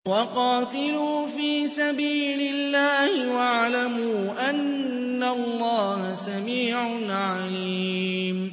وَقَاتِلُوا فِي سَبِيلِ اللَّهِ وَاعْلَمُوا أَنَّ اللَّهَ سَمِيعٌ عَلِيمٌ